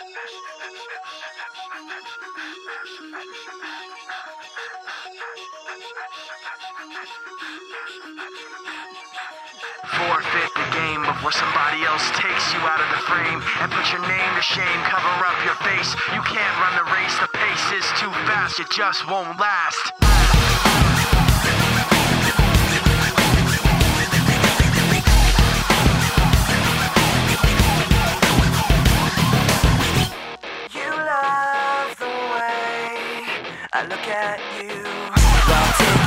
Forfeit the game before somebody else takes you out of the frame and put your name to shame. Cover up your face. You can't run the race. The pace is too fast. It just won't last. You love the way I look at you. Well,